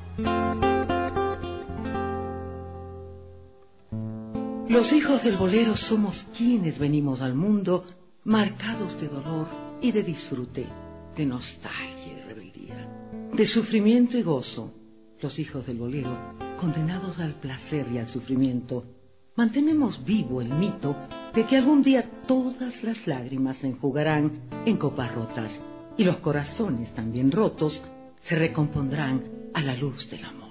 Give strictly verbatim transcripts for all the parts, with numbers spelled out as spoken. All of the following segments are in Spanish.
Los hijos del bolero somos quienes venimos al mundo marcados de dolor y de disfrute, de nostalgia y rebeldía, de sufrimiento y gozo. Los hijos del bolero, condenados al placer y al sufrimiento, mantenemos vivo el mito de que algún día todas las lágrimas se enjugarán en copas rotas y los corazones también rotos se recompondrán a la luz del amor.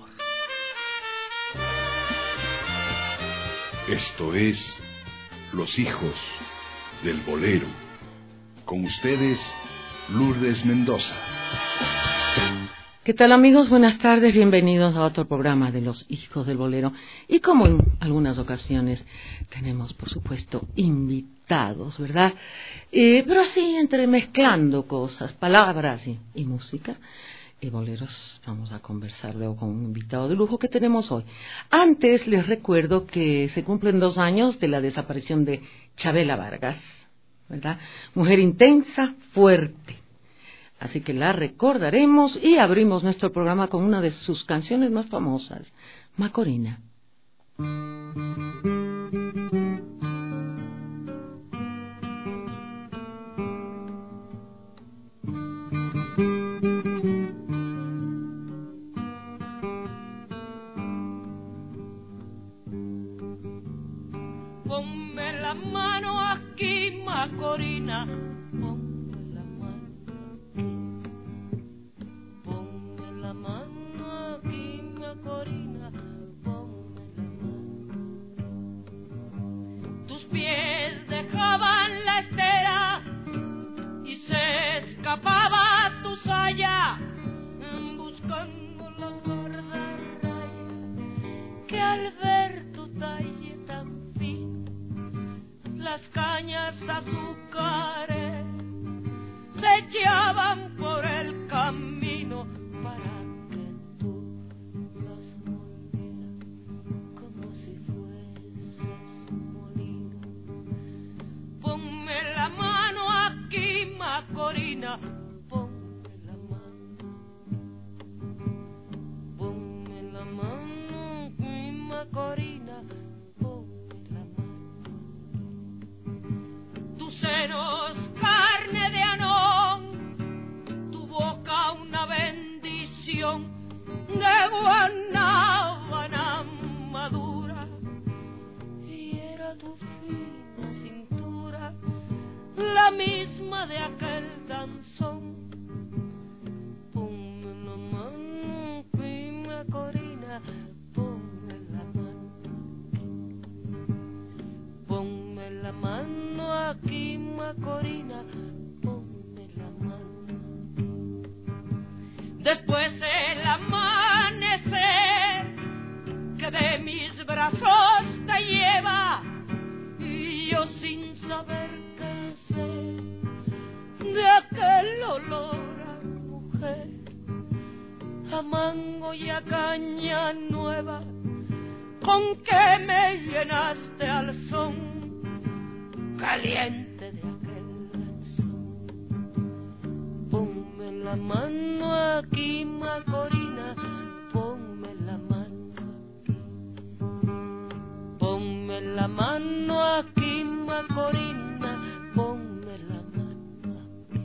Esto es Los hijos del bolero. Con ustedes, Lourdes Mendoza. ¿Qué tal, amigos? Buenas tardes, bienvenidos a otro programa de Los hijos del bolero. Y como en algunas ocasiones tenemos, por supuesto, invitados, ¿verdad? Eh, pero así, entremezclando cosas, palabras y, y música. Y boleros, vamos a conversar luego con un invitado de lujo que tenemos hoy. Antes les recuerdo que se cumplen dos años de la desaparición de Chabela Vargas, ¿verdad? Mujer intensa, fuerte. Así que la recordaremos y abrimos nuestro programa con una de sus canciones más famosas, Macorina. Ponme la mano aquí, Macorina. Ponme la mano aquí. Ponme la mano aquí, Macorina. Ponme la mano. Tus pies dejaban la estera y se escapaba tu saya, buscando la gorda raya que al ver tu talle tan las cañas azúcares se echaban por el camino para que tú los volvieras como si fueses un molino. Ponme la mano aquí, Macorina. Ponme la mano. Ponme la mano aquí, Macorina. Senos, carne de anón, tu boca una bendición de guanábana madura, y era tu fina cintura la misma de aquel danzón. Ponme la mano, prima Corina, ponme la mano, ponme la mano aquí, Macorina, ponme la mano. Después el amanecer que de mis brazos te lleva, y yo sin saber qué hacer de aquel olor a mujer, a mango y a caña nueva, con que me llenaste al son caliente de aquel danzón. Ponme la mano aquí, Macorina, ponme la mano aquí. Ponme la mano aquí, Macorina, ponme la mano aquí.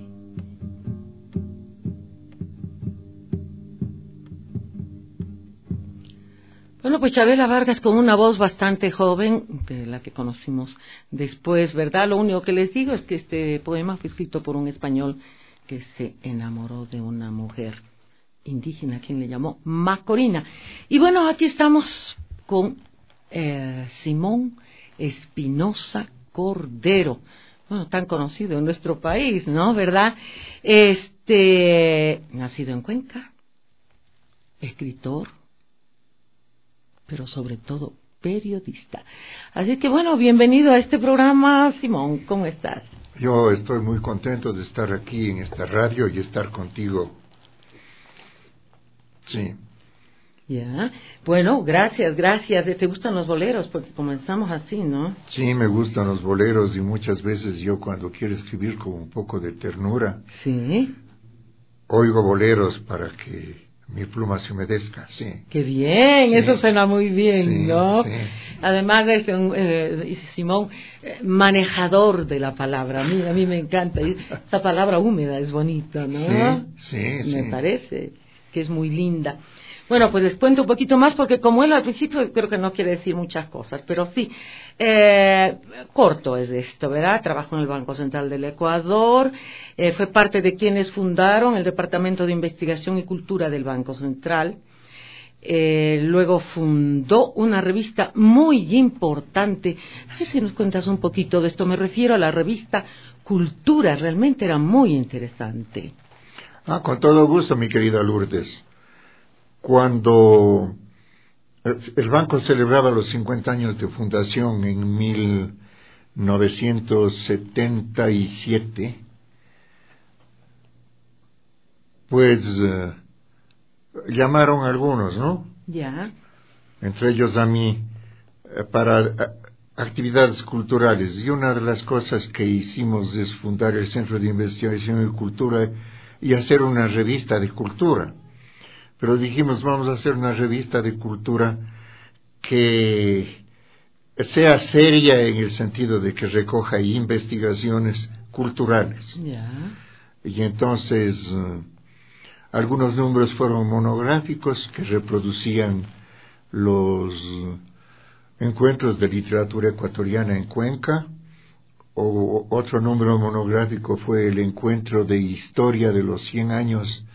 Bueno, pues Chabela Vargas con una voz bastante joven, de la que conocimos después, ¿verdad? Lo único que les digo es que este poema fue escrito por un español que se enamoró de una mujer indígena, quien le llamó Macorina. Y bueno, aquí estamos con eh, Simón Espinosa Cordero, bueno, tan conocido en nuestro país, ¿no? ¿Verdad? Este, nacido en Cuenca, escritor, pero sobre todo periodista. Así que bueno, bienvenido a este programa, Simón, ¿cómo estás? Yo estoy muy contento de estar aquí en esta radio y estar contigo. Sí. Ya, bueno, gracias, gracias. ¿Te gustan los boleros? Porque comenzamos así, ¿no? Sí, me gustan los boleros y muchas veces yo cuando quiero escribir con un poco de ternura, sí, oigo boleros para que mi pluma se humedezca, sí. Qué bien, sí. Eso suena muy bien, sí, ¿no? Sí. Además de este, eh, Simón, eh, manejador de la palabra, a mí, a mí me encanta, esa palabra húmeda es bonita, ¿no? Sí, sí, Me sí. parece que es muy linda. Bueno, pues les cuento un poquito más porque como él al principio creo que no quiere decir muchas cosas, pero sí, eh, corto es esto, ¿verdad? Trabajó en el Banco Central del Ecuador, eh, fue parte de quienes fundaron el Departamento de Investigación y Cultura del Banco Central, eh, luego fundó una revista muy importante. A ver si nos cuentas un poquito de esto, me refiero a la revista Cultura, realmente era muy interesante. Ah, con todo gusto, mi querida Lourdes. Cuando el banco celebraba los cincuenta años de fundación en mil novecientos setenta y siete, pues eh, llamaron a algunos, ¿no? Ya. Entre ellos a mí, eh, para eh, actividades culturales. Y una de las cosas que hicimos es fundar el Centro de Investigación y Cultura y hacer una revista de cultura. Pero dijimos, vamos a hacer una revista de cultura que sea seria en el sentido de que recoja investigaciones culturales. Ya. Y entonces, uh, algunos números fueron monográficos que reproducían los uh, encuentros de literatura ecuatoriana en Cuenca, o otro número monográfico fue el encuentro de historia de los cien años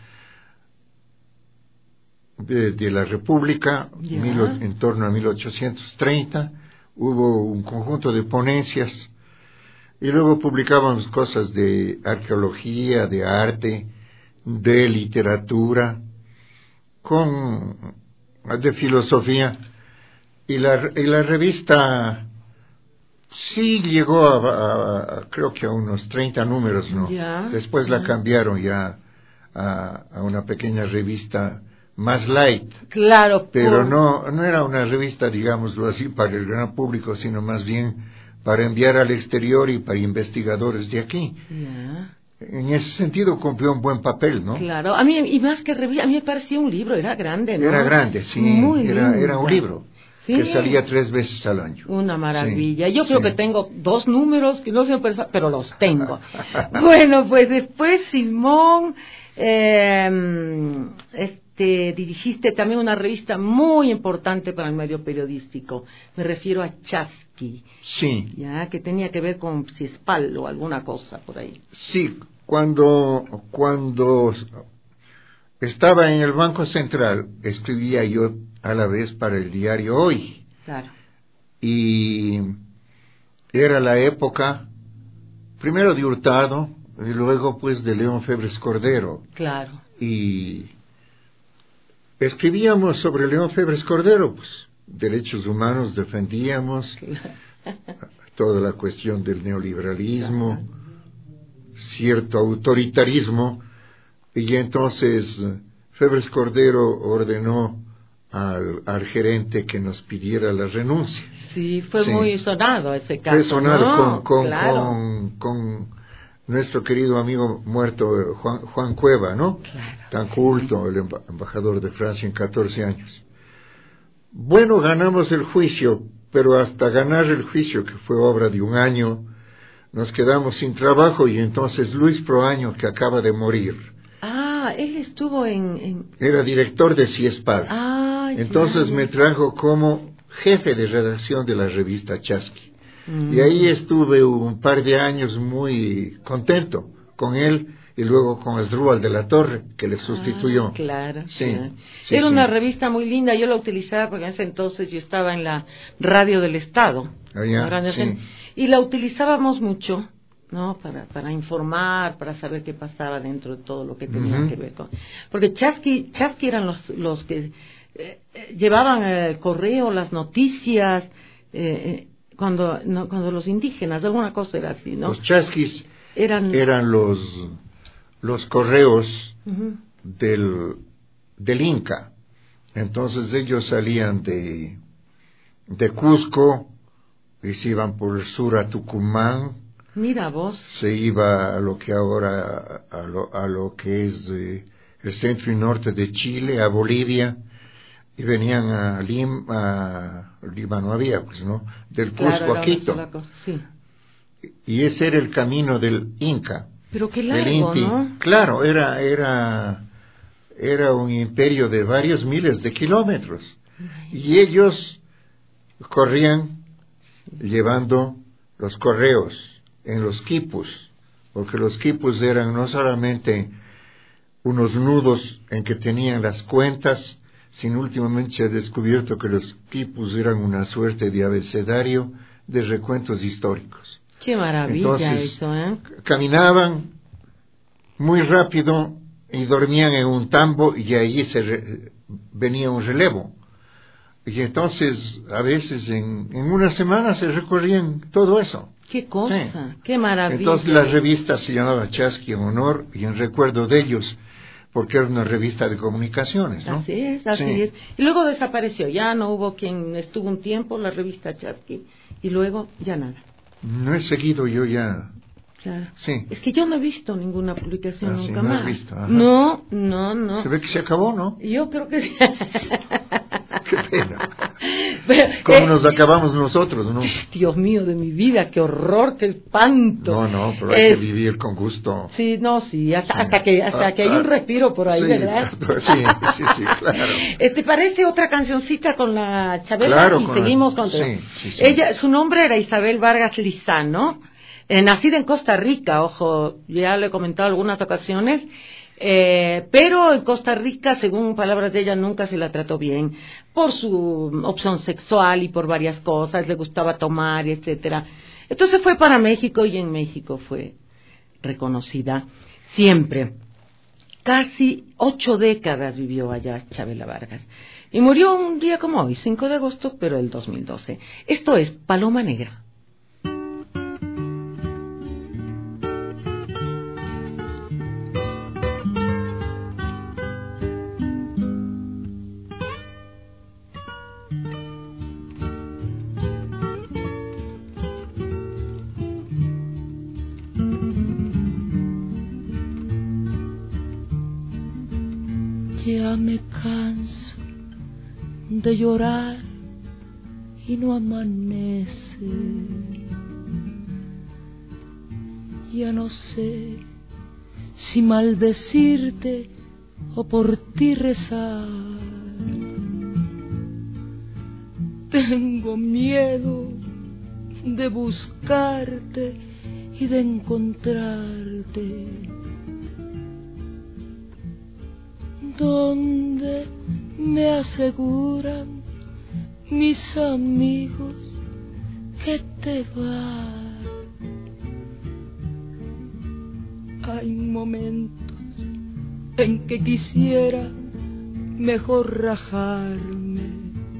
De, de la República, mil, en torno a mil ochocientos treinta, hubo un conjunto de ponencias y luego publicábamos cosas de arqueología, de arte, de literatura, con, de filosofía, y la, y la revista sí llegó a, a, a creo que a unos treinta números, ¿no? Ya, Después ya. la cambiaron ya a, a una pequeña revista más light, claro, pero por... no no era una revista, digámoslo así, para el gran público, sino más bien para enviar al exterior y para investigadores de aquí. Yeah. En ese sentido cumplió un buen papel, ¿no? Claro, a mí, y más que revista, a mí me parecía un libro, era grande, ¿no? Era grande, sí, Muy era, linda. era un libro sí. que salía tres veces al año. Una maravilla. Sí, Yo creo sí. que tengo dos números que no se han pensado, pero los tengo. Bueno, pues después Simón, eh, este, dirigiste también una revista muy importante para el medio periodístico. Me refiero a Chasqui. Sí. Ya, que tenía que ver con Ciespal o alguna cosa por ahí. Sí, cuando, cuando estaba en el Banco Central, escribía yo a la vez para el diario Hoy. Claro. Y era la época, primero de Hurtado, y luego pues de León Febres Cordero. Claro. Y escribíamos sobre León Febres Cordero, pues, derechos humanos defendíamos, claro. Toda la cuestión del neoliberalismo, claro. Cierto autoritarismo, y entonces Febres Cordero ordenó al, al gerente que nos pidiera la renuncia. Sí, fue sí. muy sonado ese caso. Fue sonado ¿no? con, con, claro. con, con nuestro querido amigo muerto Juan, Juan Cueva, ¿no? Claro, tan culto, sí. El embajador de Francia en catorce años. Bueno, ganamos el juicio, pero hasta ganar el juicio, que fue obra de un año, nos quedamos sin trabajo, y entonces Luis Proaño, que acaba de morir. Ah, él estuvo en... en... Era director de Ciespal. Ah, entonces ya, ya. me trajo como jefe de redacción de la revista Chasqui. Mm. Y ahí estuve un par de años muy contento con él, y luego con Asdrúbal de la Torre, que le sustituyó. Ah, claro. Sí, claro. sí, Era sí. una revista muy linda, yo la utilizaba porque en ese entonces yo estaba en la radio del Estado. Ah, ya, sí. Y la utilizábamos mucho, ¿no? Para, para informar, para saber qué pasaba dentro de todo lo que tenía uh-huh. que ver con... Porque Chasqui, Chasqui eran los, los que eh, llevaban el correo, las noticias, eh, cuando, no, cuando los indígenas, alguna cosa era así, ¿no? Los chasquis eran, eran los... los correos uh-huh. del, del Inca. Entonces ellos salían de, de Cusco y se iban por el sur a Tucumán. Mira vos. Se iba a lo que ahora, a lo, a lo que es eh, el centro y norte de Chile, a Bolivia, y venían a Lima, a Lima no había, pues, ¿no? Del Cusco claro, a Quito. Sí. Y ese era el camino del Inca. Pero qué del largo, Inti. ¿no? Claro, era, era, era un imperio de varios miles de kilómetros. Y ellos corrían llevando los correos en los quipus, porque los quipus eran no solamente unos nudos en que tenían las cuentas, sino últimamente se ha descubierto que los quipus eran una suerte de abecedario de recuentos históricos. Qué maravilla. Entonces, eso, ¿eh? Caminaban muy rápido y dormían en un tambo y ahí se re, venía un relevo. Y entonces, a veces en, en una semana se recorrían todo eso. ¡Qué cosa! Sí. ¡Qué maravilla! Entonces la revista se llamaba Chasqui en honor y en recuerdo de ellos, porque era una revista de comunicaciones, ¿no? Así es, así sí. es. Y luego desapareció, ya no hubo quien estuvo un tiempo la revista Chasqui, y luego ya nada. No he seguido yo ya. Claro. Sí. Es que yo no he visto ninguna publicación ah, nunca sí, no más. He visto, no, no, no. Se ve que se acabó, ¿no? Yo creo que sí. Qué pena. Pero, ¿Cómo eh, nos acabamos nosotros, no? Dios mío de mi vida, qué horror, qué espanto. No, no, pero hay eh, que vivir con gusto. Sí, no, sí, hasta, sí. hasta que hasta ah, que hay un respiro por ahí, sí, ¿verdad? Sí, sí, sí, claro. ¿Te parece otra cancioncita con la Chabela? Claro, y con seguimos la... con sí, sí, sí. Ella, su nombre era Isabel Vargas Lizano, eh, nacida en Costa Rica, ojo, ya le he comentado algunas ocasiones. Eh, pero en Costa Rica, según palabras de ella, nunca se la trató bien por su opción sexual y por varias cosas, le gustaba tomar, etcétera. Entonces fue para México y en México fue reconocida siempre. Casi ocho décadas vivió allá Chabela Vargas y murió un día como hoy, cinco de agosto, pero del dos mil doce. Esto es Paloma Negra. Ya me canso de llorar y no amanece. Ya no sé si maldecirte o por ti rezar. Tengo miedo de buscarte y de encontrarte. Donde me aseguran mis amigos que te vas. Hay momentos en que quisiera mejor rajarme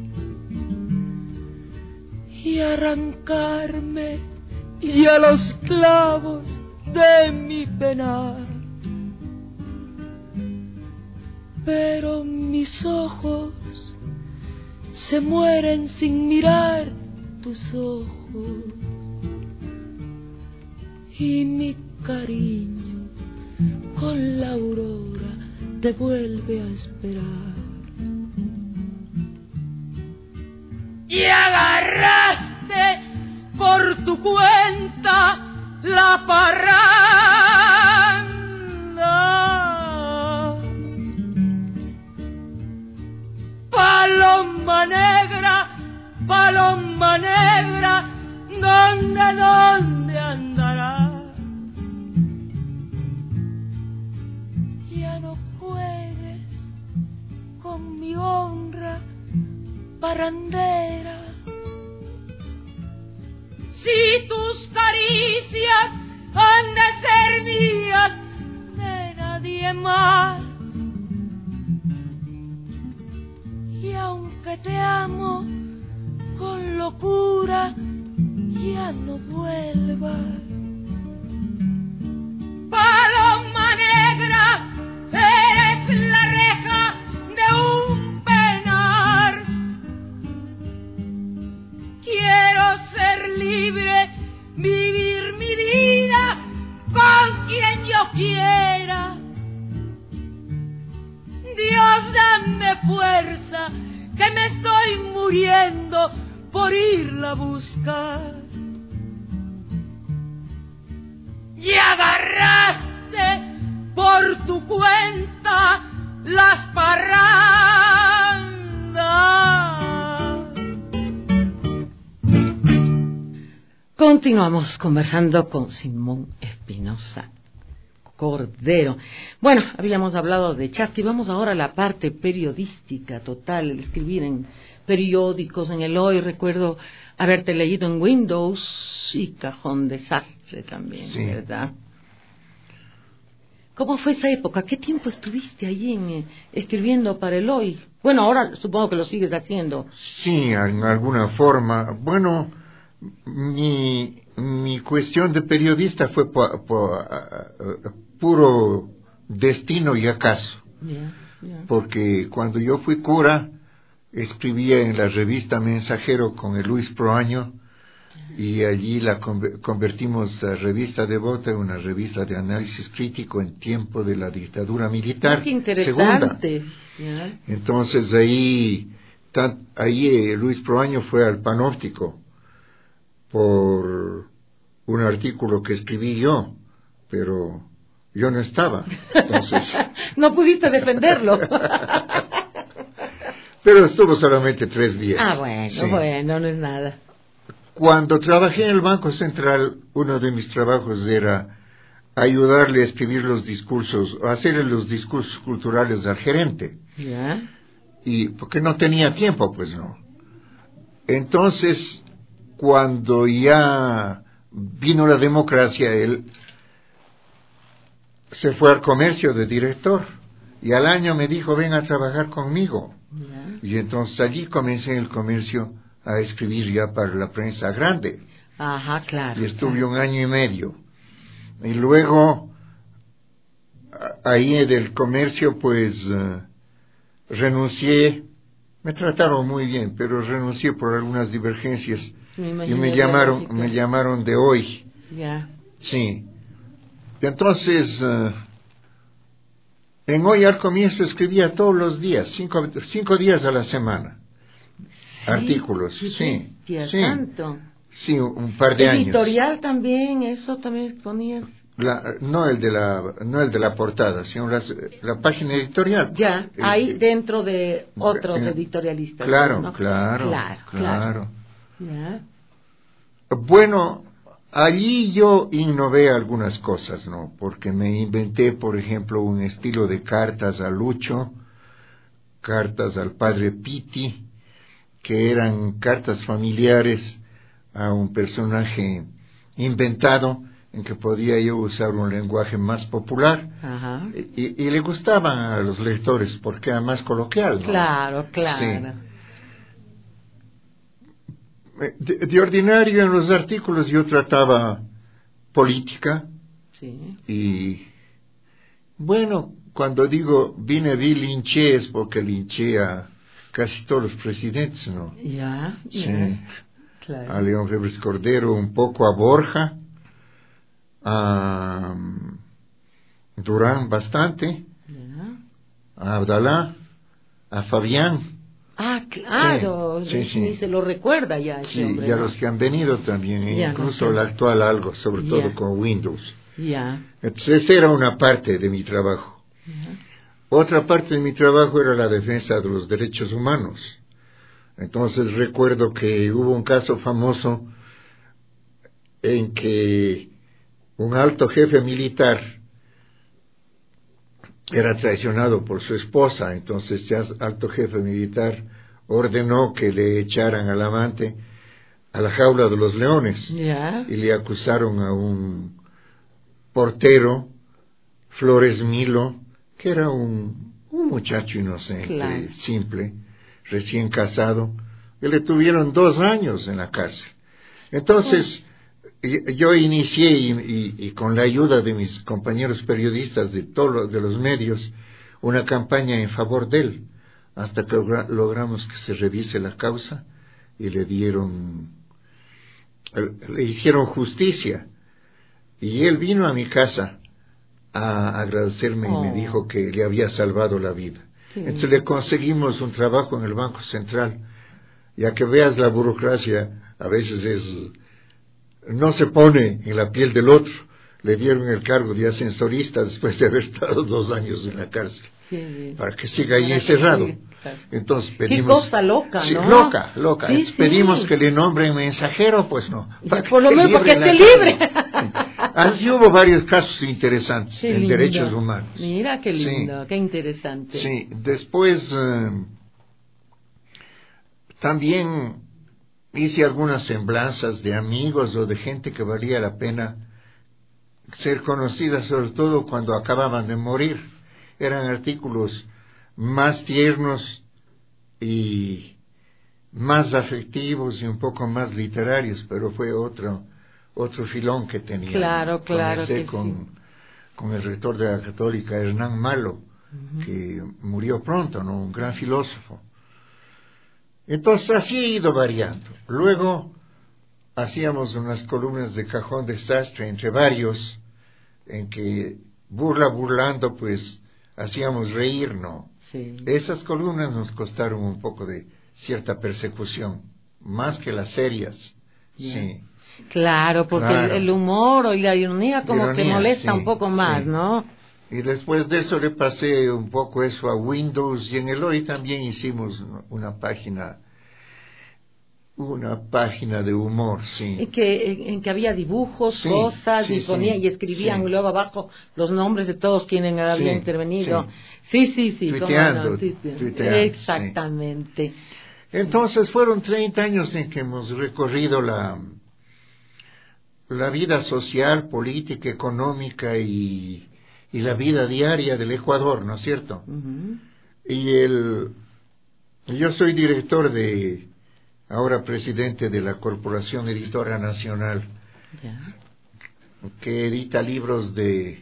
y arrancarme y a los clavos de mi penar. Pero mis ojos se mueren sin mirar tus ojos y mi cariño con la aurora te vuelve a esperar. Y agarraste por tu cuenta la parranda. Paloma negra, paloma negra, ¿dónde, dónde andará? Ya no juegues con mi honra parrandera. Si tus caricias han de ser mías, de nadie más. Y aunque te amo con locura, ya no vuelvas. Paloma negra, eres la reja de un penar. Quiero ser libre, vivir mi vida con quien yo quiera. muriendo por irla a buscar. Y agarraste por tu cuenta las parrandas. Continuamos conversando con Simón Espinosa Cordero. Bueno, habíamos hablado de Chasqui, vamos ahora a la parte periodística total, el escribir en periódicos, en el Hoy. Recuerdo haberte leído en Windows y Cajón Desastre también, sí. ¿Verdad? ¿Cómo fue esa época? ¿Qué tiempo estuviste allí en, eh, escribiendo para el Hoy? Bueno, ahora supongo que lo sigues haciendo. Sí, en alguna forma. Bueno, mi, mi cuestión de periodista fue por, por, uh, puro destino y acaso. Yeah, yeah. Porque cuando yo fui cura, escribía en la revista Mensajero con el Luis Proaño, y allí la convertimos a Revista Devota en una revista de análisis crítico en tiempo de la dictadura militar. ¡Qué interesante! Segunda. Yeah. Entonces ahí, tan, ahí eh, Luis Proaño fue al Panóptico por un artículo que escribí yo, pero yo no estaba. Entonces... no pudiste defenderlo. Pero estuvo solamente tres días. Ah, bueno, sí. Bueno, no es nada. Cuando trabajé en el Banco Central, uno de mis trabajos era ayudarle a escribir los discursos, o hacerle los discursos culturales al gerente. ¿Ya? Y porque no tenía tiempo, pues no. Entonces, cuando ya vino la democracia, él se fue al comercio de director. Y al año me dijo, ven a trabajar conmigo. ¿Ya? Y entonces allí comencé en el comercio a escribir ya para la prensa grande. Ajá, claro. Y estuve claro. un año y medio. Y luego, ahí del comercio, pues, uh, renuncié. Me trataron muy bien, pero renuncié por algunas divergencias. Me y me llamaron, me llamaron de Hoy. Ya. Sí. Y entonces, uh, en Hoy al comienzo escribía todos los días, cinco, cinco días a la semana. Sí, artículos, sí, sí, sí, tanto. Sí, un par de años. Editorial también, eso también ponías. La, no el de la, no el de la portada, sino las, la página editorial. Ya, el, ahí el, dentro de otros el, editorialistas. Claro, ¿no? claro, claro, claro. Ya. Bueno, allí yo innové algunas cosas, ¿no? Porque me inventé, por ejemplo, un estilo de cartas a Lucho, cartas al padre Pitti, que eran cartas familiares a un personaje inventado en que podía yo usar un lenguaje más popular. Ajá. Y, y le gustaban a los lectores porque era más coloquial, ¿no? Claro, claro. Sí. De, de ordinario en los artículos yo trataba política. Sí. Y bueno, cuando digo vine, vi, linché, es porque linché a casi todos los presidentes, ¿no? Ya, sí. Ya, claro. A León Febres Cordero, un poco a Borja, a Durán bastante, ya. A Abdalá, a Fabián. Ah, claro, sí, sí, ni sí. se lo recuerda ya ese sí, hombre, y a ¿no? los que han venido también, ya, incluso no el actual algo, sobre ya. todo con Windows. Ya. Entonces esa era una parte de mi trabajo. Ya. Otra parte de mi trabajo era la defensa de los derechos humanos. Entonces recuerdo que hubo un caso famoso en que un alto jefe militar era traicionado por su esposa. Entonces ese alto jefe militar ordenó que le echaran al amante a la jaula de los leones. Ya. Y le acusaron a un portero, Flores Milo, que era un, un muchacho inocente, claro. simple, recién casado, que le tuvieron dos años en la cárcel. Entonces, oh. yo inicié, y, y, y con la ayuda de mis compañeros periodistas de todos los, de los medios, una campaña en favor de él, hasta que logra, logramos que se revise la causa y le dieron, le hicieron justicia. Y él vino a mi casa a agradecerme oh. y me dijo que le había salvado la vida. Sí. Entonces le conseguimos un trabajo en el Banco Central ya que veas la burocracia, a veces es, no se pone en la piel del otro. Le dieron el cargo de ascensorista después de haber estado dos años en la cárcel, sí, para que siga ahí encerrado. Claro. Entonces pedimos, qué cosa loca, sí, ¿no? Loca, loca. Sí, Entonces, pedimos sí. que le nombren mensajero, pues no. Para por lo menos porque esté libre. Así hubo varios casos interesantes qué en lindo. Derechos humanos. Mira qué lindo, sí. Qué interesante. Sí, después eh, también hice algunas semblanzas de amigos o de gente que valía la pena ser conocida, sobre todo cuando acababan de morir. Eran artículos más tiernos y más afectivos y un poco más literarios, pero fue otro otro filón que tenía. Claro, claro. Comencé que con, sí. con el rector de la Católica, Hernán Malo, uh-huh. que murió pronto, ¿no? Un gran filósofo. Entonces así he ido variando. Luego hacíamos unas columnas de Cajón Desastre entre varios, en que burla burlando, pues hacíamos reír, ¿no? Sí. Esas columnas nos costaron un poco de cierta persecución, más que las serias. Yeah. Sí. Claro, porque claro. El, el humor y la ironía como ironía, que molesta sí, un poco más, sí. ¿no? Y después de eso le pasé un poco eso a Windows, y en el hoy también hicimos una página una página de humor, sí. En que, en que había dibujos, sí, cosas, sí, y ponía, sí, y escribían, sí. Y luego abajo los nombres de todos quienes habían sí, intervenido. Sí, sí, sí. Tuiteando, no, tuiteando, exactamente. Sí. Entonces fueron treinta años en que hemos recorrido la, la vida social, política, económica y, y la vida diaria del Ecuador, ¿no es cierto? Uh-huh. Y el, yo soy director de... ahora presidente de la Corporación Editora Nacional, yeah. que edita libros de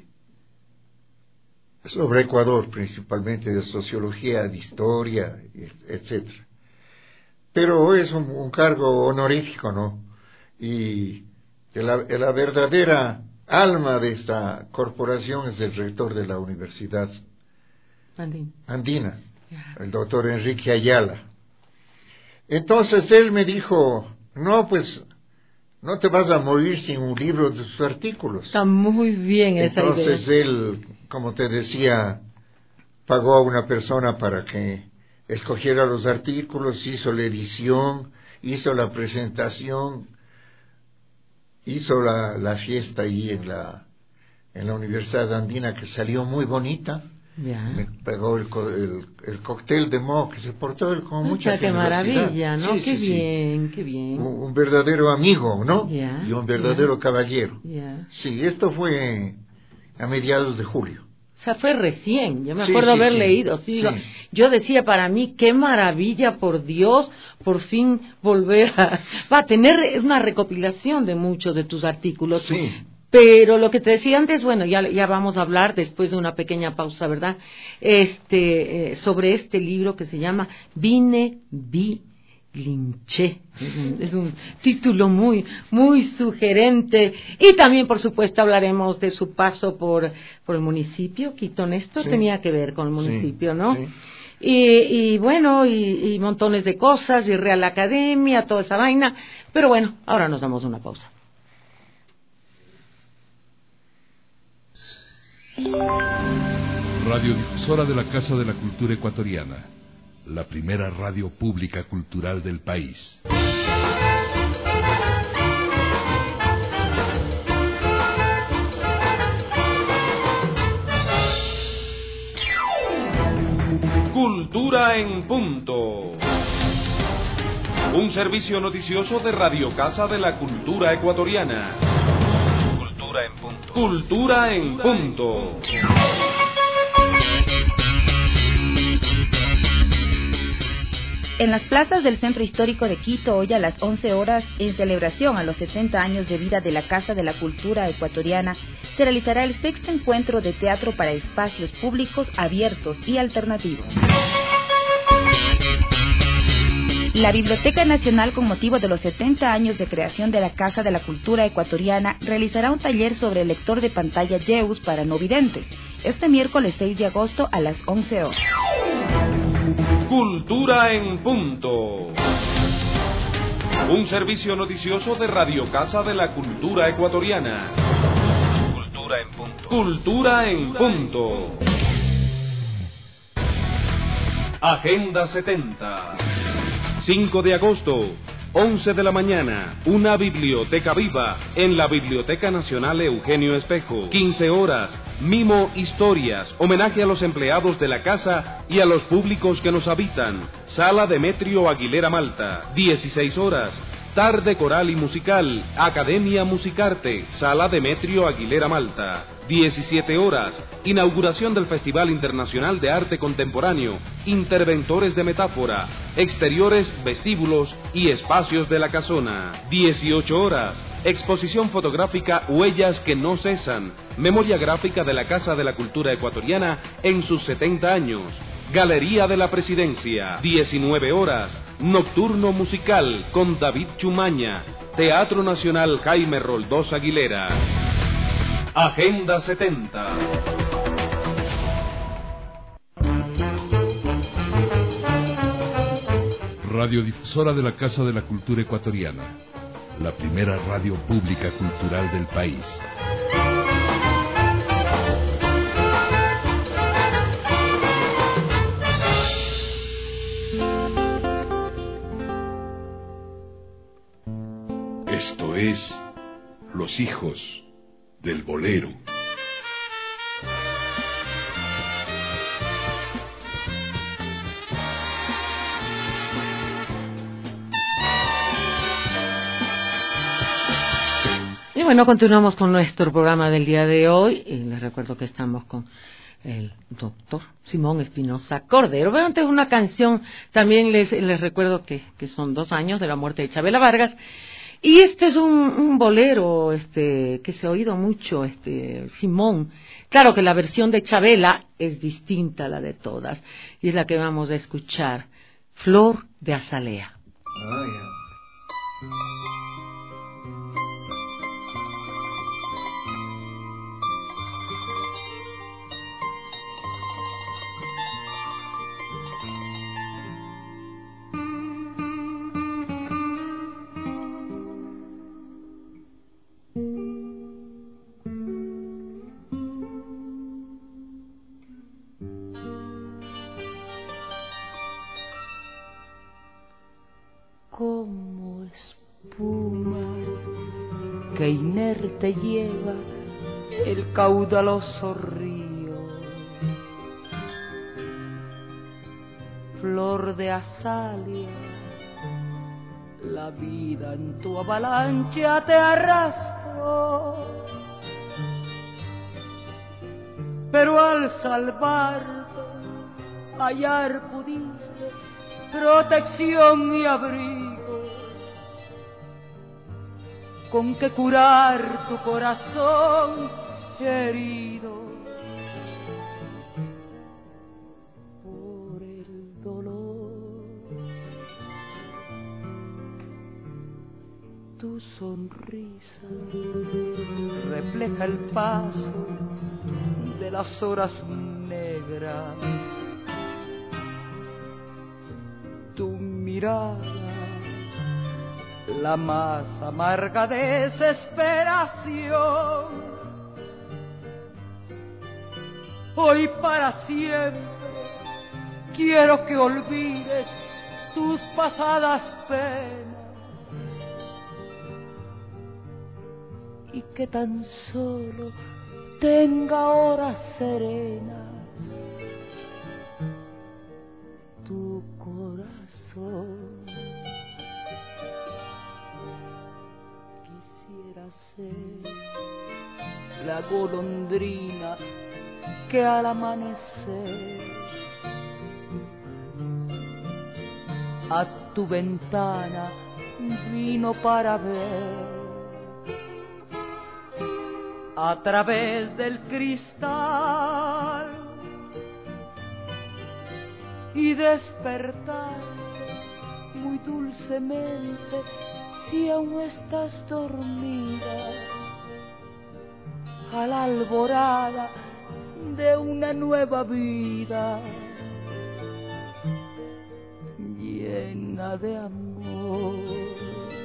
sobre Ecuador, principalmente de sociología, de historia, etcétera. Pero es un, un cargo honorífico, ¿no? Y la, la verdadera alma de esta corporación es el rector de la Universidad Andina, Andina yeah. el doctor Enrique Ayala. Entonces él me dijo, no, pues, no te vas a morir sin un libro de sus artículos. Está muy bien esa idea. Entonces él, como te decía, pagó a una persona para que escogiera los artículos, hizo la edición, hizo la presentación, hizo la, la fiesta ahí en la, en la Universidad Andina, que salió muy bonita. Ya. Me pegó el, el, el cóctel de moho que se portó él con mucha, mucha qué maravilla, ¿no? Sí, qué sí, bien, sí. Qué bien. Un, un verdadero amigo, ¿no? Ya, y un verdadero ya. caballero. Ya. Sí, esto fue a mediados de julio. O sea, fue recién, yo me sí, acuerdo sí, haber sí. leído, sí, sí. Yo decía para mí, qué maravilla, por Dios, por fin volver a... Va a tener una recopilación de muchos de tus artículos. Sí. Pero lo que te decía antes, bueno, ya, ya vamos a hablar después de una pequeña pausa, ¿verdad? Este, eh, sobre este libro que se llama Vine, Vi, Linché. Es un, es un título muy, muy sugerente. Y también, por supuesto, hablaremos de su paso por, por el municipio. Quito, esto sí. tenía que ver con el municipio, sí. ¿no? Sí. Y, y bueno, y, y montones de cosas, y Real Academia, toda esa vaina. Pero bueno, ahora nos damos una pausa. Radiodifusora de la Casa de la Cultura Ecuatoriana, la primera radio pública cultural del país. Cultura en punto. Un servicio noticioso de Radio Casa de la Cultura Ecuatoriana. Cultura en punto. Cultura en punto. En las plazas del Centro Histórico de Quito, hoy a las once horas, en celebración a los setenta años de vida de la Casa de la Cultura Ecuatoriana, se realizará el sexto encuentro de teatro para espacios públicos abiertos y alternativos. La Biblioteca Nacional, con motivo de los setenta años de creación de la Casa de la Cultura Ecuatoriana, realizará un taller sobre el lector de pantalla Yeus para no videntes, este miércoles seis de agosto a las once horas. Cultura en punto. Un servicio noticioso de Radio Casa de la Cultura Ecuatoriana. Cultura en punto. Cultura en punto. Agenda setenta. cinco de agosto, once de la mañana, una biblioteca viva en la Biblioteca Nacional Eugenio Espejo. quince horas, mimo historias, homenaje a los empleados de la casa y a los públicos que nos habitan. Sala Demetrio Aguilera Malta. dieciséis horas, tarde coral y musical, Academia Musicarte, Sala Demetrio Aguilera Malta. diecisiete horas, inauguración del Festival Internacional de Arte Contemporáneo, interventores de metáfora, exteriores, vestíbulos y espacios de la casona. dieciocho horas, exposición fotográfica Huellas que no cesan, memoria gráfica de la Casa de la Cultura Ecuatoriana en sus setenta años. Galería de la Presidencia. diecinueve horas, nocturno musical con David Chumaña, Teatro Nacional Jaime Roldós Aguilera. Agenda setenta. Radiodifusora de la Casa de la Cultura Ecuatoriana, la primera radio pública cultural del país. Esto es Los Hijos del Bolero. Y bueno, continuamos con nuestro programa del día de hoy y les recuerdo que estamos con el doctor Simón Espinosa Cordero. Pero antes una canción, también les, les recuerdo que, que son dos años de la muerte de Chabela Vargas. Y este es un, un bolero este, que se ha oído mucho, este, Simón. Claro que la versión de Chabela es distinta a la de todas, y es la que vamos a escuchar, Flor de Azalea. Oh, yeah. Como espuma que inerte lleva el caudaloso río, flor de azalea, la vida en tu avalancha te arrastró, pero al salvarte hallar pudiste protección y abrigo, con que curar tu corazón herido por el dolor. Tu sonrisa refleja el paso de las horas negras, tu mirada, la más amarga desesperación. Hoy para siempre quiero que olvides tus pasadas penas y que tan solo tenga horas serenas tu corazón. Quisiera ser la golondrina que al amanecer a tu ventana vino para ver a través del cristal y despertar muy dulcemente si aún estás dormida a la alborada de una nueva vida llena de amor.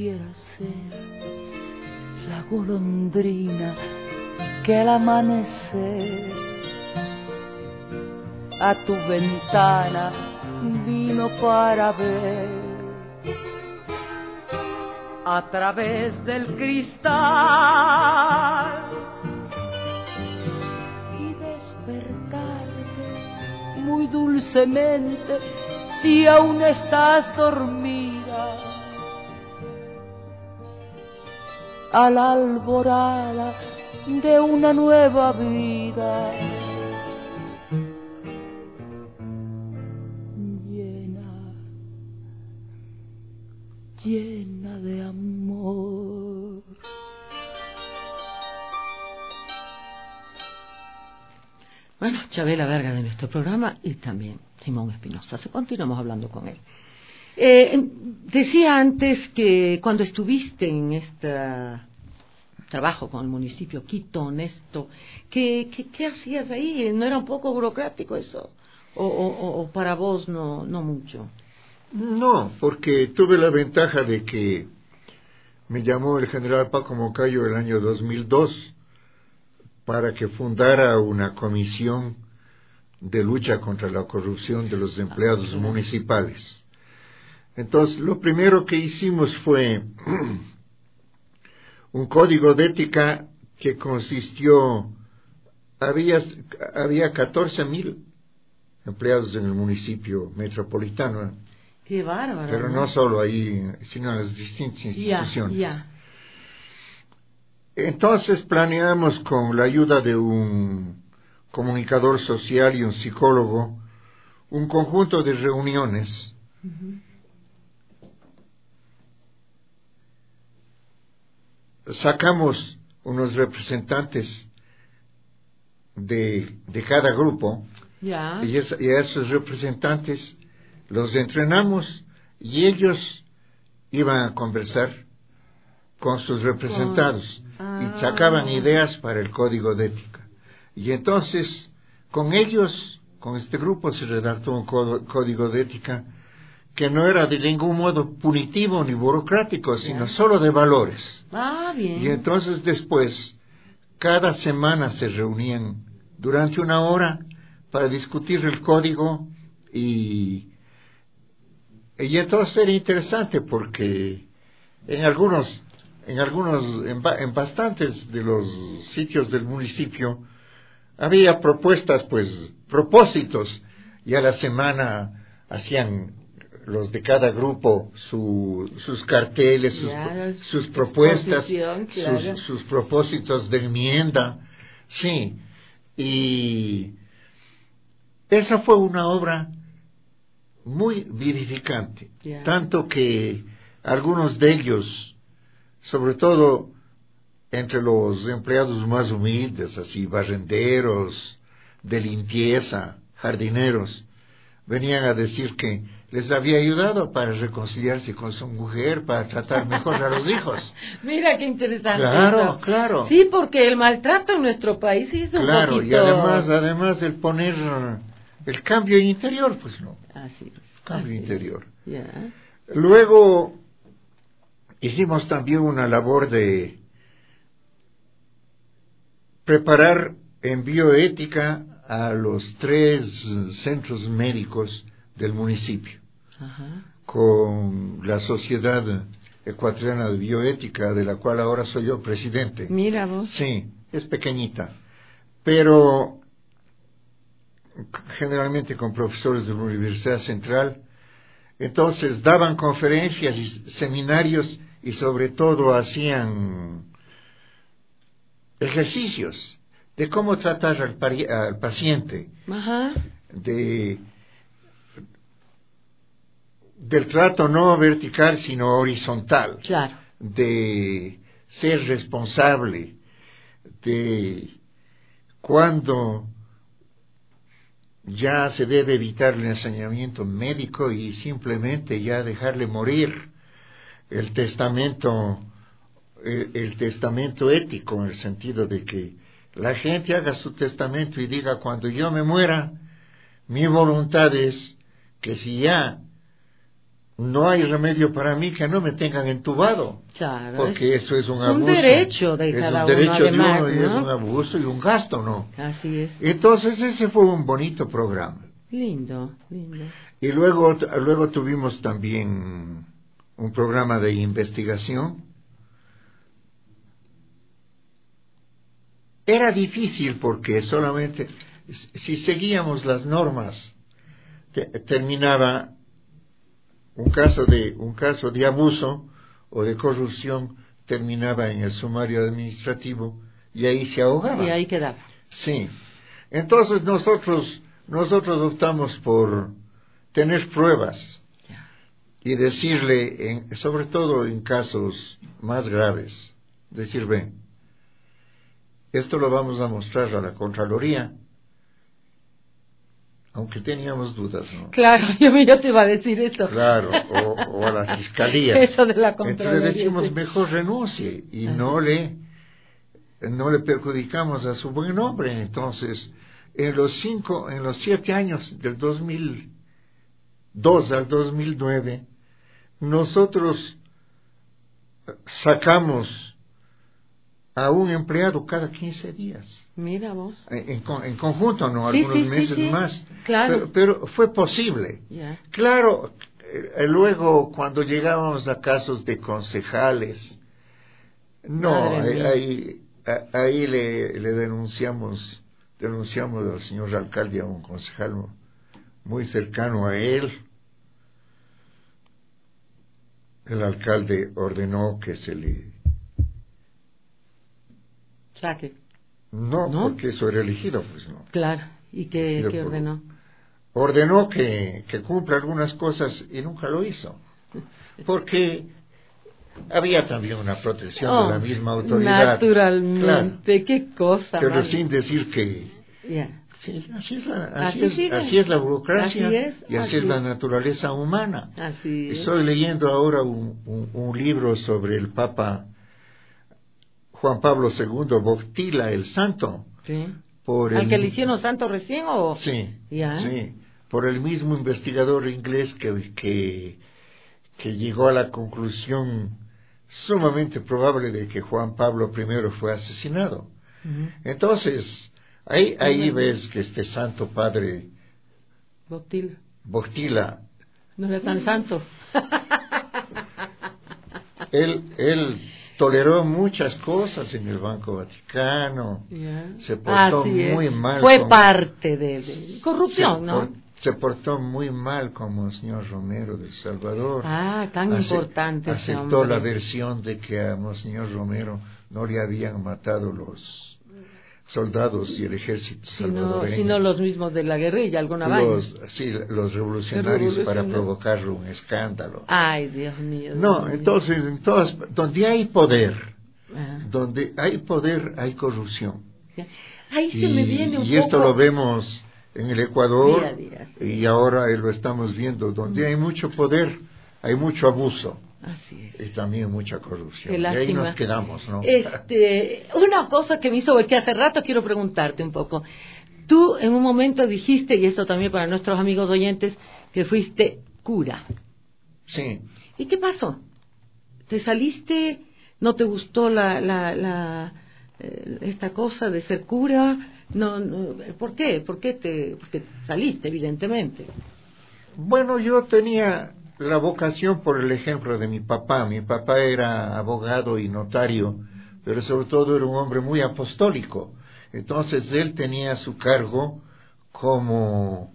quisiera ser la golondrina que al amanecer a tu ventana vino para ver a través del cristal y despertarte muy dulcemente si aún estás dormida a la alborada de una nueva vida llena, llena de amor. Bueno, Chavela Vargas de nuestro programa y también Simón Espinosa. Continuamos hablando con él. Eh, decía antes que cuando estuviste en este trabajo con el municipio Quito Honesto, ¿qué, qué, qué hacías ahí? ¿No era un poco burocrático eso? ¿O, o, o para vos no, no mucho? No, porque tuve la ventaja de que me llamó el general Paco Moncayo el año dos mil dos para que fundara una comisión de lucha contra la corrupción de los empleados municipales. Entonces, lo primero que hicimos fue un código de ética que consistió, había, había catorce mil empleados en el municipio metropolitano. Qué bárbaro. Pero no, no solo ahí, sino en las distintas instituciones. Ya, ya. Entonces planeamos con la ayuda de un comunicador social y un psicólogo un conjunto de reuniones. Uh-huh. Sacamos unos representantes de, de cada grupo yeah. y, es, y a esos representantes los entrenamos y ellos iban a conversar con sus representados oh. ah. y sacaban ideas para el código de ética. Y entonces con ellos, con este grupo se redactó un código de ética que no era de ningún modo punitivo ni burocrático, sino yeah. solo de valores. Ah, bien. Y entonces después, cada semana se reunían durante una hora para discutir el código y, y entonces era interesante porque en algunos, en algunos, en, en bastantes de los sitios del municipio había propuestas, pues, propósitos, y a la semana hacían los de cada grupo su, sus carteles, sus, ya, sus propuestas, claro. sus, sus propósitos de enmienda, sí, y esa fue una obra muy vivificante, ya. tanto que algunos de ellos, sobre todo entre los empleados más humildes, así barrenderos, de limpieza, jardineros, venían a decir que les había ayudado para reconciliarse con su mujer, para tratar mejor a los hijos. Mira qué interesante. Claro, eso. claro. Sí, porque el maltrato en nuestro país es un claro, poquito... y además, además el poner el cambio interior, pues no. Así es. Cambio así interior. Es. Yeah. Luego hicimos también una labor de preparar en bioética a los tres centros médicos del municipio. Ajá. Con la Sociedad Ecuatoriana de Bioética, de la cual ahora soy yo presidente. Mira vos. Sí, es pequeñita, pero generalmente con profesores de la Universidad Central. Entonces daban conferencias y seminarios y sobre todo hacían ejercicios de cómo tratar al, pari- al paciente, Ajá. de del trato no vertical sino horizontal, claro. de ser responsable, de cuándo ya se debe evitar el ensañamiento médico y simplemente ya dejarle morir, el testamento el, el testamento ético, en el sentido de que la gente haga su testamento y diga: cuando yo me muera, mi voluntad es que si ya no hay remedio para mí que no me tengan entubado. Claro, porque es, eso es un es abuso. Un derecho de cada uno. Es un derecho uno, además, de uno, ¿no? y es un abuso y un gasto, ¿no? Así es. Entonces ese fue un bonito programa. Lindo, lindo. Y luego, luego tuvimos también un programa de investigación. Era difícil porque solamente si seguíamos las normas te, terminaba un caso de un caso de abuso o de corrupción, terminaba en el sumario administrativo y ahí se ahogaba. Y ahí quedaba. Sí. Entonces nosotros nosotros optamos por tener pruebas y decirle, en, sobre todo en casos más graves, decir, ven, esto lo vamos a mostrar a la Contraloría, aunque teníamos dudas, ¿no? Claro, yo, yo te iba a decir eso. Claro, o, o a la Fiscalía. Eso de la Contraloría. Entonces le decimos, mejor renuncie y Ajá. no le no le perjudicamos a su buen nombre. Entonces, en los cinco, en los siete años del dos mil dos al dos mil nueve, nosotros sacamos a un empleado cada quince días. Mira vos. En, en, en conjunto, ¿no? Sí, Algunos sí, meses sí, sí. más. Claro. Pero, pero fue posible. Yeah. Claro, eh, luego cuando llegábamos a casos de concejales, no, ahí, ahí, ahí le, le denunciamos, denunciamos al señor alcalde, a un concejal muy cercano a él. El alcalde ordenó que se le saque. No, ¿No? porque eso era elegido, pues no. Claro, ¿y qué, qué ordenó? Ordenó que, que cumpla algunas cosas y nunca lo hizo. Porque había también una protección oh, de la misma autoridad. Naturalmente, claro. Qué cosa. Pero vale. Sin decir que... Yeah. Sí, así es la, así así es, así es la burocracia, así es, y así, así es la naturaleza humana. Así es. Estoy leyendo ahora un, un, un libro sobre el Papa Juan Pablo segundo, Botila, el santo. Sí. Por ¿Al el, que le hicieron santo recién o...? Sí, ¿Ya? sí, por el mismo investigador inglés que, que, que llegó a la conclusión sumamente probable de que Juan Pablo primero fue asesinado. Uh-huh. Entonces... Ahí, ahí ves que este santo padre Botila, Botila no era tan santo. él, él toleró muchas cosas en el Banco Vaticano, yeah. Se portó Así muy es. mal. Fue con, parte de, de corrupción, se, ¿no? Por, se portó muy mal como el señor Romero de El Salvador. Ah, tan Ace, importante ese Aceptó hombre. la versión de que a Monseñor Romero no le habían matado los soldados y el ejército salvadoreño, sino los mismos de la guerrilla, alguna los, vaina. Sí, los revolucionarios para provocar un escándalo. Ay, Dios mío. Dios no, mío. entonces, entonces, donde hay poder, Ajá. donde hay poder, hay corrupción. Ahí y, se me viene un y poco... esto lo vemos en el Ecuador, día a día, sí. Y ahora lo estamos viendo. Donde hay mucho poder, hay mucho abuso. Así es. Y también mucha corrupción. Y ahí nos quedamos, ¿no? Este, una cosa que me hizo, que hace rato quiero preguntarte un poco. Tú en un momento dijiste, y esto también para nuestros amigos oyentes, que fuiste cura. Sí. ¿Y qué pasó? ¿Te saliste? ¿No te gustó la, la, la eh, esta cosa de ser cura? No, no, ¿por qué? ¿Por qué te, porque saliste, evidentemente? Bueno, yo tenía la vocación por el ejemplo de mi papá. Mi papá era abogado y notario, pero sobre todo era un hombre muy apostólico. Entonces él tenía a su cargo como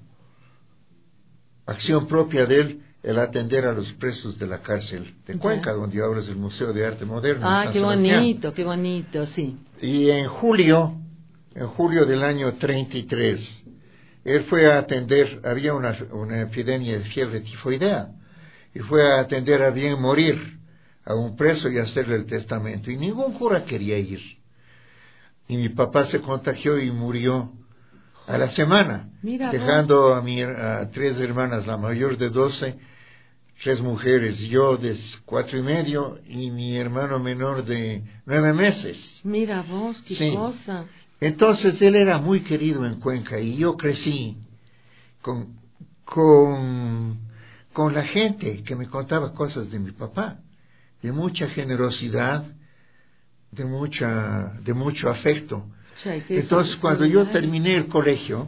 acción propia de él el atender a los presos de la cárcel de Cuenca, yeah. donde ahora es el Museo de Arte Moderno. Ah, en San qué Sebastián. bonito, qué bonito, sí. Y en julio, en julio del año treinta y tres, él fue a atender, había una, una epidemia de fiebre tifoidea, y fue a atender a bien morir a un preso y hacerle el testamento. Y ningún cura quería ir. Y mi papá se contagió y murió a la semana, Mira, dejando a, mi, a tres hermanas, la mayor de doce, tres mujeres, yo de cuatro y medio y mi hermano menor de nueve meses. Mira vos, qué sí. cosa. Entonces él era muy querido en Cuenca y yo crecí con, con con la gente que me contaba cosas de mi papá, de mucha generosidad, de mucha, de mucho afecto. O sea, Entonces, cuando yo terminé el colegio,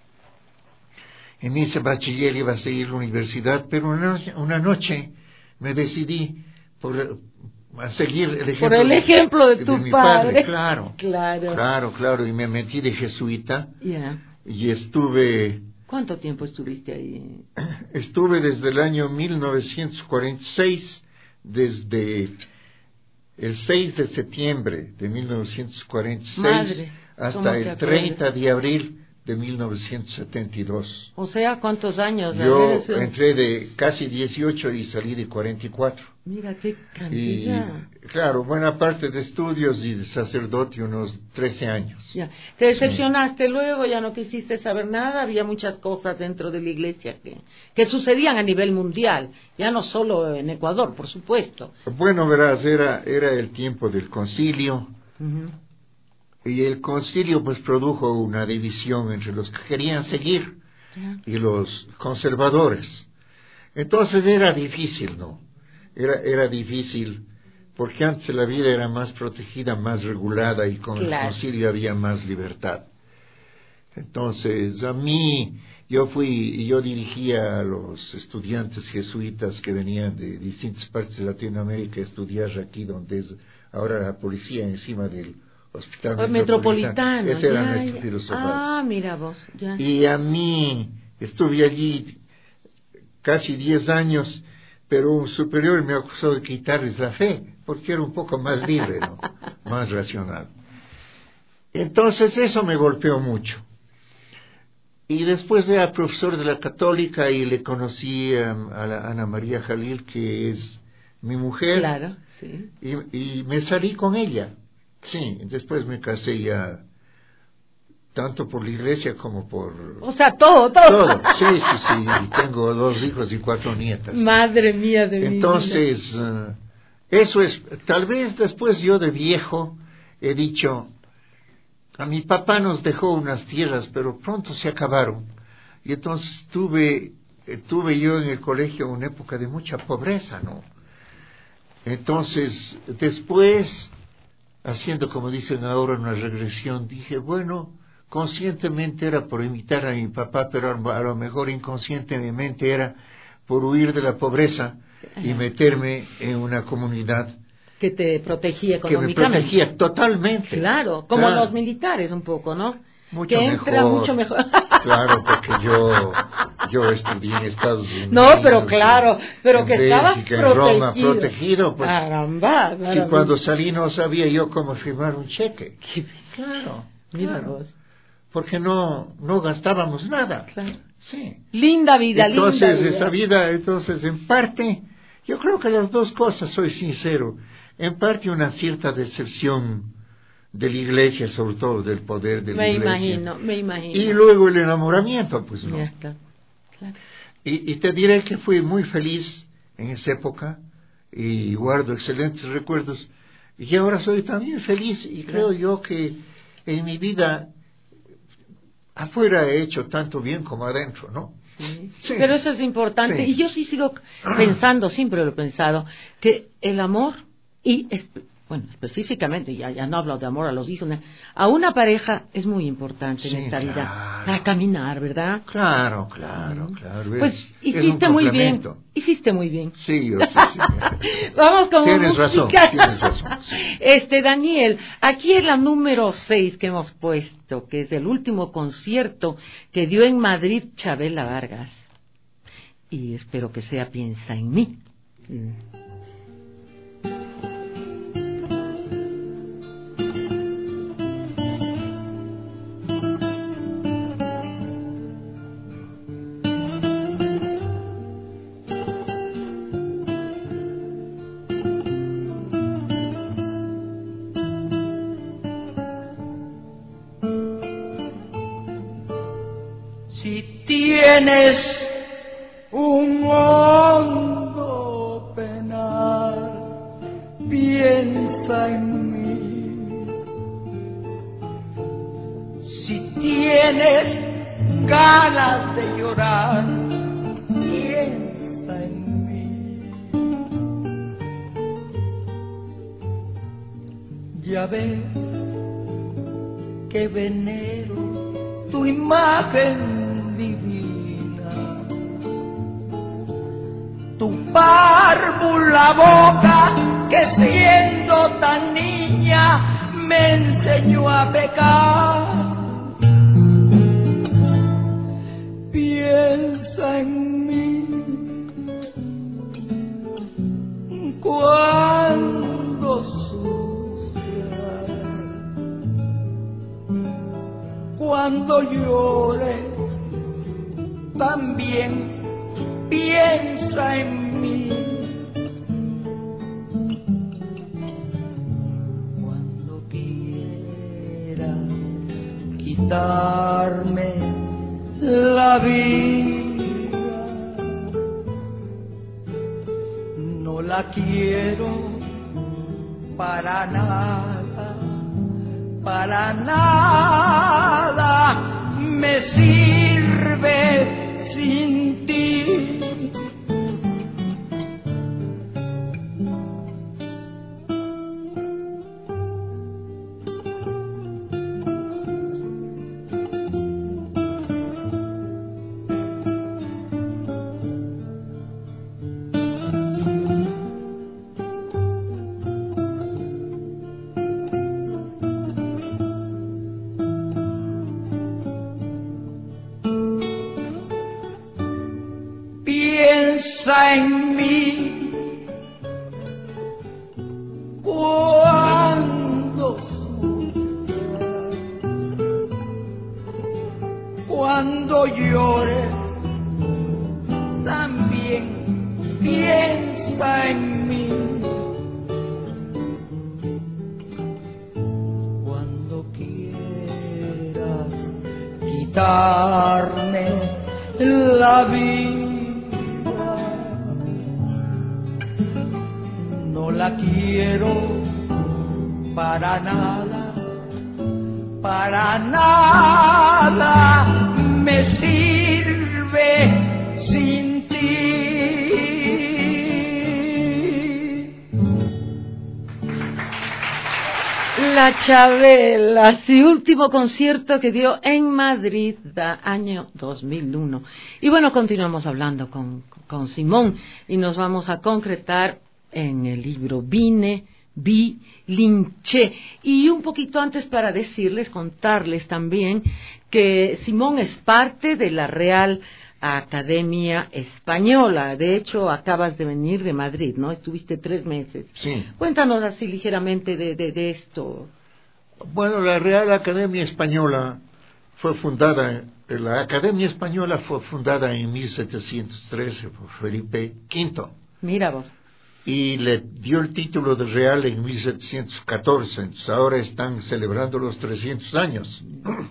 en ese bachiller iba a seguir la universidad, pero una noche, una noche me decidí por a seguir el ejemplo, por el ejemplo de, de tu de mi padre. padre. Claro, claro, claro, claro, y me metí de jesuita. Yeah. Y estuve... ¿Cuánto tiempo estuviste ahí? Estuve desde el año mil novecientos cuarenta y seis, desde el seis de septiembre de mil novecientos cuarenta y seis Madre, hasta el treinta de abril de mil novecientos setenta y dos. O sea, ¿cuántos años? Yo entré de casi dieciocho y salí de cuarenta y cuatro. Mira, qué cantidad. Y, claro, buena parte de estudios y de sacerdote, unos trece años. Ya. Te decepcionaste sí. Luego, ya no quisiste saber nada, había muchas cosas dentro de la iglesia que, que sucedían a nivel mundial, ya no solo en Ecuador, por supuesto. Bueno, verás, era, era el tiempo del concilio. Uh-huh. Y el concilio pues produjo una división entre los que querían seguir yeah. y los conservadores. Entonces era difícil, ¿no? Era, era difícil porque antes la vida era más protegida, más regulada y con claro. el concilio había más libertad. Entonces a mí, yo fui, yo dirigía a los estudiantes jesuitas que venían de distintas partes de Latinoamérica a estudiar aquí donde es ahora la policía encima del Hospital o Metropolitano. Metropolitano. Ese era ya, nuestro ya. filosofal. Ah, mira vos. Ya. Y a mí, estuve allí casi diez años, pero un superior me acusó de quitarles la fe, porque era un poco más libre, ¿no? Más racional. Entonces eso me golpeó mucho. Y después era profesor de la Católica y le conocí a, a la Ana María Jalil, que es mi mujer. Claro, sí. Y, y me salí con ella. Sí, después me casé ya, tanto por la iglesia como por... O sea, todo, todo. Todo, sí, sí, sí, y tengo dos hijos y cuatro nietas. Madre mía de mi Entonces, uh, eso es, tal vez después yo de viejo he dicho, a mi papá nos dejó unas tierras, pero pronto se acabaron. Y entonces tuve, tuve yo en el colegio una época de mucha pobreza, ¿no? Entonces, después... haciendo, como dicen ahora, una regresión, dije, bueno, conscientemente era por imitar a mi papá, pero a lo mejor inconscientemente era por huir de la pobreza y meterme en una comunidad que te protegía económicamente. Que me protegía totalmente. Claro, como claro. los militares un poco, ¿no? Mucho que mejor. entra mucho mejor. Claro, porque yo yo estudié en Estados Unidos. No, pero claro, pero que estabas protegido. En Roma, protegido, pues. Caramba, si sí, cuando salí no sabía yo cómo firmar un cheque. ¿Qué? Claro, mira claro. vos. Porque no no gastábamos nada. Claro. Sí. Linda vida, entonces, linda vida. Entonces, esa vida, entonces, en parte, yo creo que las dos cosas, soy sincero, en parte una cierta decepción de la iglesia, sobre todo del poder de la me iglesia. Me imagino, me imagino. Y luego el enamoramiento, pues no. Ya, claro, claro. Y, y te diré que fui muy feliz en esa época y guardo excelentes recuerdos. Y ahora soy también feliz y claro. creo yo que en mi vida afuera he hecho tanto bien como adentro, ¿no? Sí. Sí. Pero eso es importante. Sí. Y yo sí sigo pensando, siempre lo he pensado, que el amor y... bueno, específicamente, ya, ya no hablo de amor a los hijos, a una pareja es muy importante sí, en esta vida, claro. para caminar, ¿verdad? Claro, claro, claro. Pues es, hiciste es muy bien, hiciste muy bien. Sí, yo sí, sí. Vamos con tienes música. Razón, tienes razón. Sí. Este, Daniel, aquí es la número seis que hemos puesto, que es el último concierto que dio en Madrid Chabela Vargas. Y espero que sea Piensa en mí. Mm. Tienes un hondo penar, piensa en mí. Si tienes ganas de llorar, piensa Ya ves que venero tu imagen divina, tu párvula boca que siendo tan niña me enseñó a pecar. Piensa en mí cuando sufras, cuando llore, también piensa en mí. Cuando quiera quitarme la vida, no la quiero para nada, para nada me sirve sin ti. Piensa en mí cuando sufras, cuando llores, también piensa en mí. Cuando quieras quitarme la vida, no la quiero para nada, para nada me sirve sin ti. La Chabela, su último concierto que dio en Madrid, da, año dos mil uno. Y bueno, continuamos hablando con, con Simón y nos vamos a concretar en el libro Vine, Vi, Linché. Y un poquito antes para decirles, contarles también que Simón es parte de la Real Academia Española. De hecho, acabas de venir de Madrid, ¿no? Estuviste tres meses. Sí. Cuéntanos así ligeramente de, de, de esto. Bueno, la Real Academia Española fue fundada, la Academia Española fue fundada en mil setecientos trece por Felipe quinto. Mira vos. Y le dio el título de Real en mil setecientos catorce, entonces ahora están celebrando los trescientos años.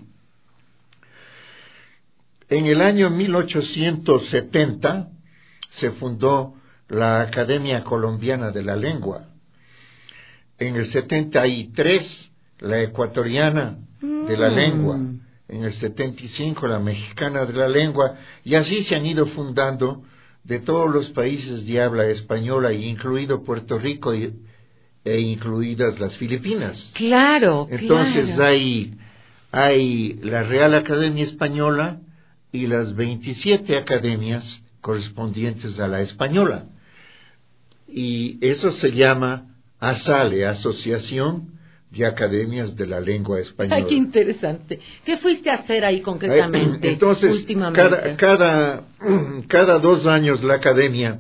En el año mil ochocientos setenta se fundó la Academia Colombiana de la Lengua. En el setenta y tres la Ecuatoriana de la Lengua. En el setenta y cinco la Mexicana de la Lengua. Y así se han ido fundando de todos los países de habla española, incluido Puerto Rico y, e incluidas las Filipinas. Claro, Entonces claro. hay, hay la Real Academia Española y las veintisiete academias correspondientes a la española. Y eso se llama ASALE, Asociación de Academias de la Lengua Española. Ay, qué interesante. ¿Qué fuiste a hacer ahí concretamente? Entonces, últimamente? Cada, cada, cada dos años la academia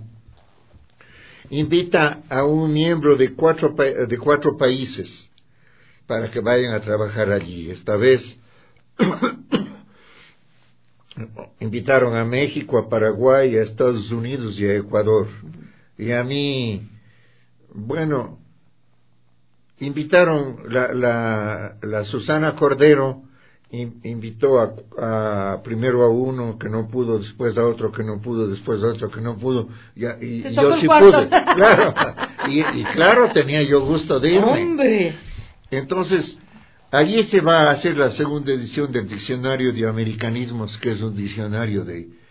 invita a un miembro de cuatro, de cuatro países para que vayan a trabajar allí. Esta vez invitaron a México, a Paraguay, a Estados Unidos y a Ecuador. Y a mí, bueno, invitaron la, la, la Susana Cordero, in, invitó a, a primero a uno que no pudo, después a otro que no pudo, después a otro que no pudo, y, y, y yo sí pude, claro, y, y claro tenía yo gusto de irme. ¡Hombre! Entonces, allí se va a hacer la segunda edición del Diccionario de Americanismos, que es un diccionario de,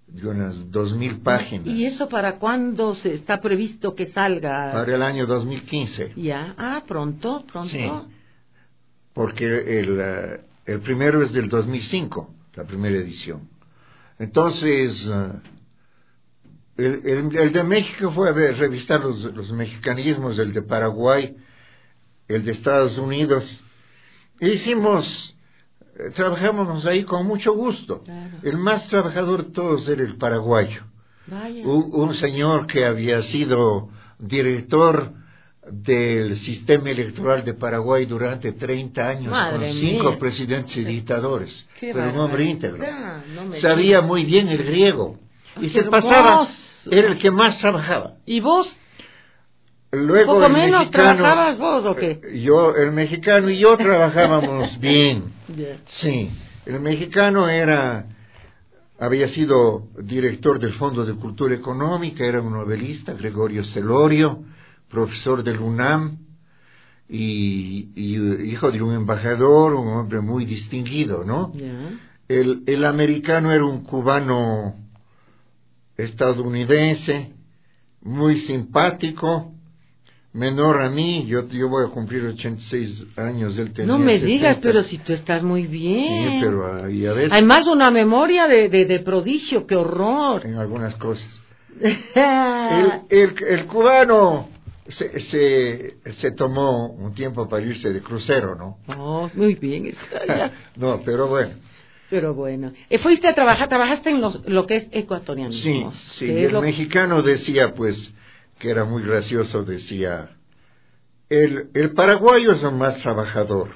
de unas dos mil páginas. ¿Y eso para cuándo se está previsto que salga? Para el año dos mil quince. Ya, ah, pronto, pronto. Sí, porque el, uh, el primero es del dos mil cinco, la primera edición. Entonces, uh, el, el, el de México fue a ver, revistar los, los mexicanismos, el de Paraguay, el de Estados Unidos. E hicimos, eh, trabajamos ahí con mucho gusto. Claro. El más trabajador de todos era el paraguayo. Vaya. Un, un señor que había sido director del sistema electoral de Paraguay durante treinta años, Madre con cinco mía. presidentes y dictadores, Qué pero un hombre íntegro. no me Sabía digas. muy bien el griego y Qué se hermoso. pasaba, era el que más trabajaba. ¿Y vos? Luego ¿Poco el menos mexicano, trabajabas vos o qué? eh, Yo, el mexicano y yo trabajábamos bien. Yeah. Sí, el mexicano era, había sido director del Fondo de Cultura Económica, era un novelista, Gregorio Celorio, profesor del UNAM y, y hijo de un embajador, un hombre muy distinguido, ¿no? Yeah. El, el americano era un cubano estadounidense, muy simpático, menor a mí, yo, yo voy a cumplir ochenta y seis años, él tenía No me digas, setenta. pero si tú estás muy bien. Sí, pero ahí a veces, Además, una memoria de, de, de prodigio, qué horror. en algunas cosas. El, el, el cubano se, se, se tomó un tiempo para irse de crucero, ¿no? Oh, muy bien, está ya. No, pero bueno. Pero bueno, Eh, fuiste a trabajar, trabajaste en los, lo que es ecuatoriano. Sí, sí, y el lo... mexicano decía, pues, que era muy gracioso, decía, el, el paraguayo es el más trabajador.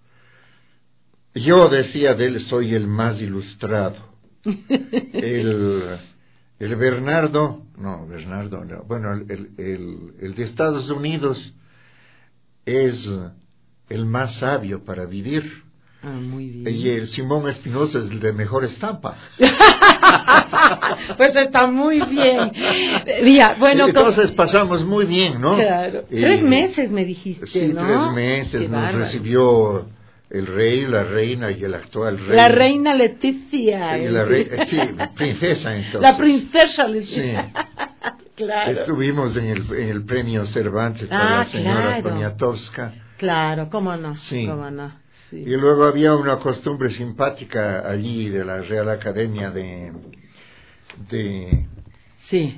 Yo decía de él, soy el más ilustrado. el, el Bernardo, no, Bernardo, no, bueno, el, el, el, el de Estados Unidos es el más sabio para vivir. Ah, muy bien. Y el Simón Espinosa es el de mejor estampa. Pues está muy bien. Mira, bueno, entonces con... pasamos muy bien, ¿no? Claro. Eh, tres meses me dijiste, sí, ¿no? tres meses. Qué nos bárbaro. Recibió el rey, la reina y el actual rey. La reina Leticia. Y la rey, sí, princesa entonces. La princesa Leticia. Sí. Claro. Estuvimos en el, en el premio Cervantes Ah, para la señora claro. Poniatowska. Claro, cómo no. Sí. Cómo no. Sí. Y luego había una costumbre simpática allí de la Real Academia de... de sí.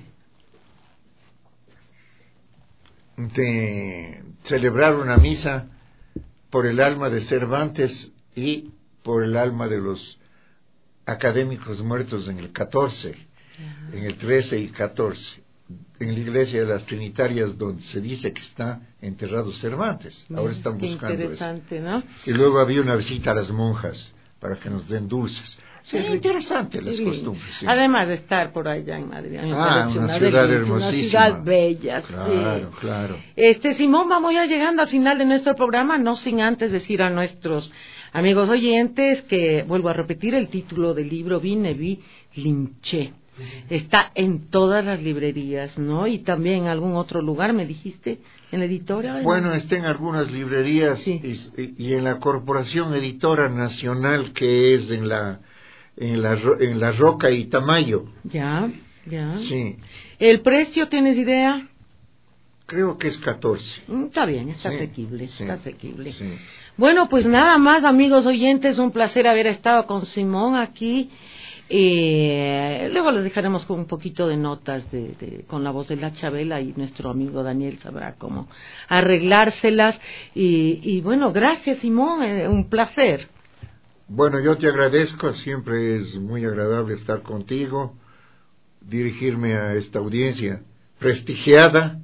de celebrar una misa por el alma de Cervantes y por el alma de los académicos muertos en el catorce, uh-huh. en el trece y catorce, en la iglesia de las Trinitarias donde se dice que está enterrado Cervantes. Ahora están Qué buscando interesante, eso. ¿no? Y luego había una visita a las monjas para que nos den dulces. Sí, sí, interesante las sí. costumbres. Sí. Además de estar por allá en Madrid. Me ah, una, una ciudad delicia, hermosísima. Una ciudad bella, claro, sí. Claro, Este, Simón, vamos ya llegando al final de nuestro programa, no sin antes decir a nuestros amigos oyentes que, vuelvo a repetir, el título del libro Vine, vi, linché. Está en todas las librerías, ¿no? Y también en algún otro lugar, me dijiste, en la editora. Bueno, está en algunas librerías sí. y, y en la Corporación Editora Nacional, que es en la en la en la Roca y Tamayo. Ya, ya. Sí. ¿El precio tienes idea? Creo que es catorce. Está bien, está sí, asequible, sí, está asequible. Sí. Bueno, pues nada más, amigos oyentes, un placer haber estado con Simón aquí. Eh, luego les dejaremos con un poquito de notas de, de, con la voz de la Chabela y nuestro amigo Daniel sabrá cómo arreglárselas. Y, y bueno, gracias Simón, eh, un placer. Bueno, yo te agradezco, siempre es muy agradable estar contigo, dirigirme a esta audiencia prestigiada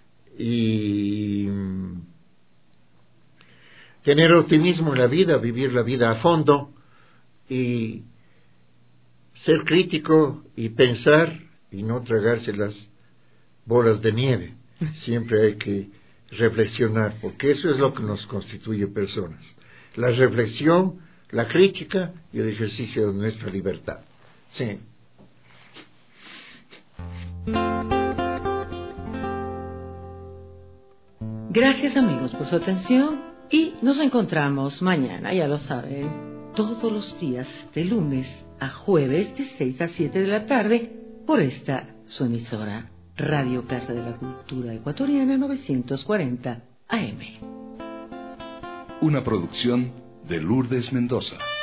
y tener optimismo en la vida, vivir la vida a fondo y ser crítico y pensar y no tragarse las bolas de nieve. Siempre hay que reflexionar, porque eso es lo que nos constituye personas. La reflexión, la crítica y el ejercicio de nuestra libertad. Sí. Gracias amigos por su atención y nos encontramos mañana, ya lo saben. todos los días de lunes a jueves de seis a siete de la tarde por esta su emisora Radio Casa de la Cultura Ecuatoriana novecientos cuarenta A M. Una producción de Lourdes Mendoza.